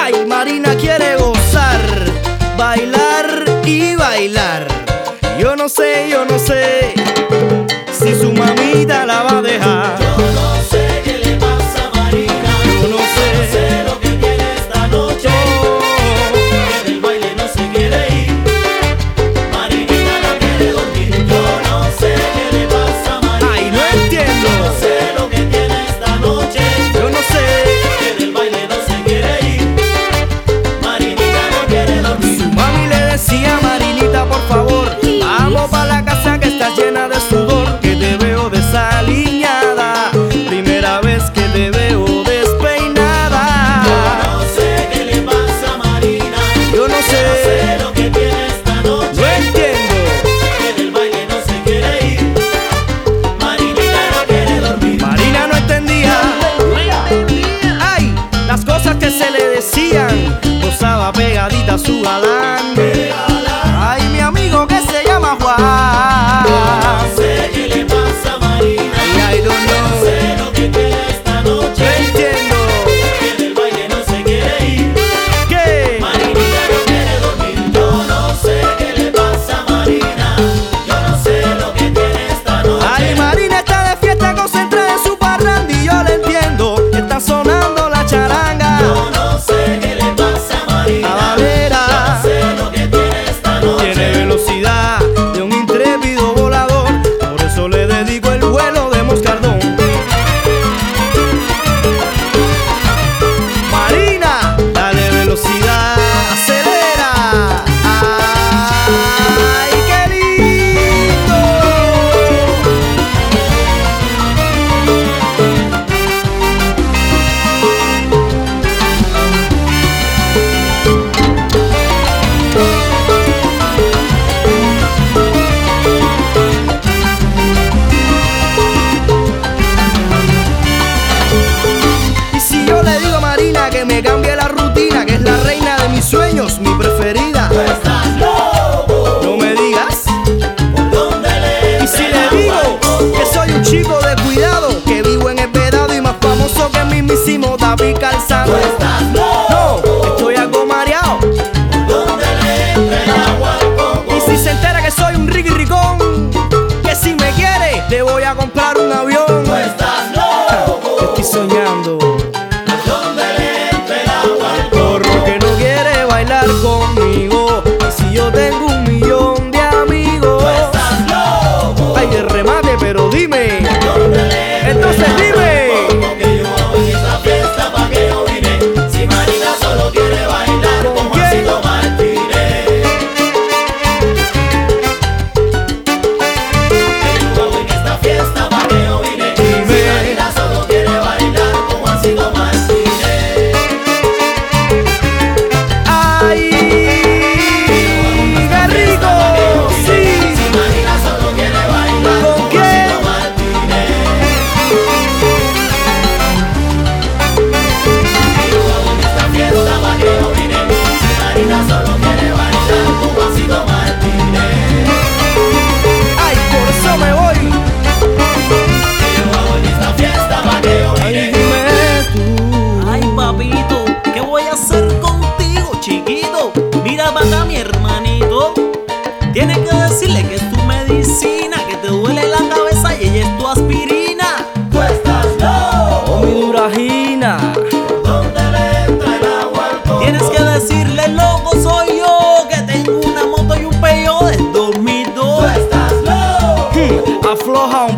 Ay, Marina quiere gozar, bailar y bailar. Yo no sé si su mamita la va a dejar. Yo no sé qué le pasa a Marina. Yo no sé lo que tiene esta noche. Que del baile no se quiere ir. Marinita no quiere dormir. Yo no sé qué le pasa a Marina. Ay, no entiendo. Yo no sé lo que tiene esta noche. Yo no sé. Que del baile no se quiere ir. Marinita no quiere dormir. Su mami le decía: Marinita, por favor, vamos pa' la casa que está llena de sudor, que te veo desaliñada, primera vez que te veo despeinada. Yo no sé qué le pasa a Marina. Yo no sé lo que tiene esta noche. no entiendo. Que del baile no se quiere ir. Marinita no quiere dormir. Marina no entendía, ay, las cosas que se le decían. Gozaba pegadita a su galán. Ay, mi amigo que se llama Juan. No sé qué le pasa a Marina. Ay, I don't know. No sé lo que tiene esta No noche. entiendo. Que del baile no se quiere ir. ¿Qué? Marinita no quiere dormir. Yo no sé qué le pasa a Marina. Yo no sé lo que tiene esta noche. Ay, Marina está de fiesta concentrada en su parranda y yo le entiendo. Está sonando la charanga. Yo no sé qué le pasa a Marina. Habanera. No sé lo que tiene esta noche. Tiene velocidad de un intrépido volador, por eso le dedico el vuelo de Moscardón. Marina, dale velocidad, acelera. Ay, qué lindo. Y si yo le digo a Marina que me cambie la rutina, que es la reina de mis sueños, mi preferida, Tú estás loco. no me digas. ¿Por dónde le Y si le digo que soy un chico de cuidado, que vivo en el Vedado y más famoso que el mismísimo David Calzado. Tú estás loco. No, estoy algo mareado. ¿Dónde le entra el agua al coco? Y si se entera que soy un riquirricón, que si me quiere le voy a comprar un avión. Tú estás loco. Estoy soñando. ¿Dónde le entra el agua al coco? Por lo que no quiere bailar conmigo. Y si yo tengo 1.000.000 de amigos. Tú estás loco. Ay, de remate, pero dime. ¿Dónde le entra Entonces el agua dime. al coco? Que yo hago en esta fiesta pa' que yo vine. Si Marina solo quiere bailar ¿Con como quién? así lo Martínez. Que yo hago en esta fiesta pa' que yo vine. Si Marina solo quiere bailar como así lo Martínez. Ay, qué rico. Sí. Si Marina solo quiere bailar ¿Con como quién? así lo Martínez. Yo hago en esta fiesta pa' que yo vine. Si Marina solo quiere bailar como así lo Martínez. Ay, por eso me voy. Yo hago en esta fiesta pa' que yo Ay, vine. dime tú. Ay, papito, ¿qué voy a hacer contigo, chiquito? Mira para acá, mi hermanito. Tienes que decirle que es tu medicina, que te duele la cabeza y ella es tu aspirina. Tú estás loco. Oh, mi duragina. ¿Dónde le entra el agua al coco? Tienes que decirle, loco soy yo, que tengo una moto y un Peugeot del Tú 2002. estás loco. Afloja un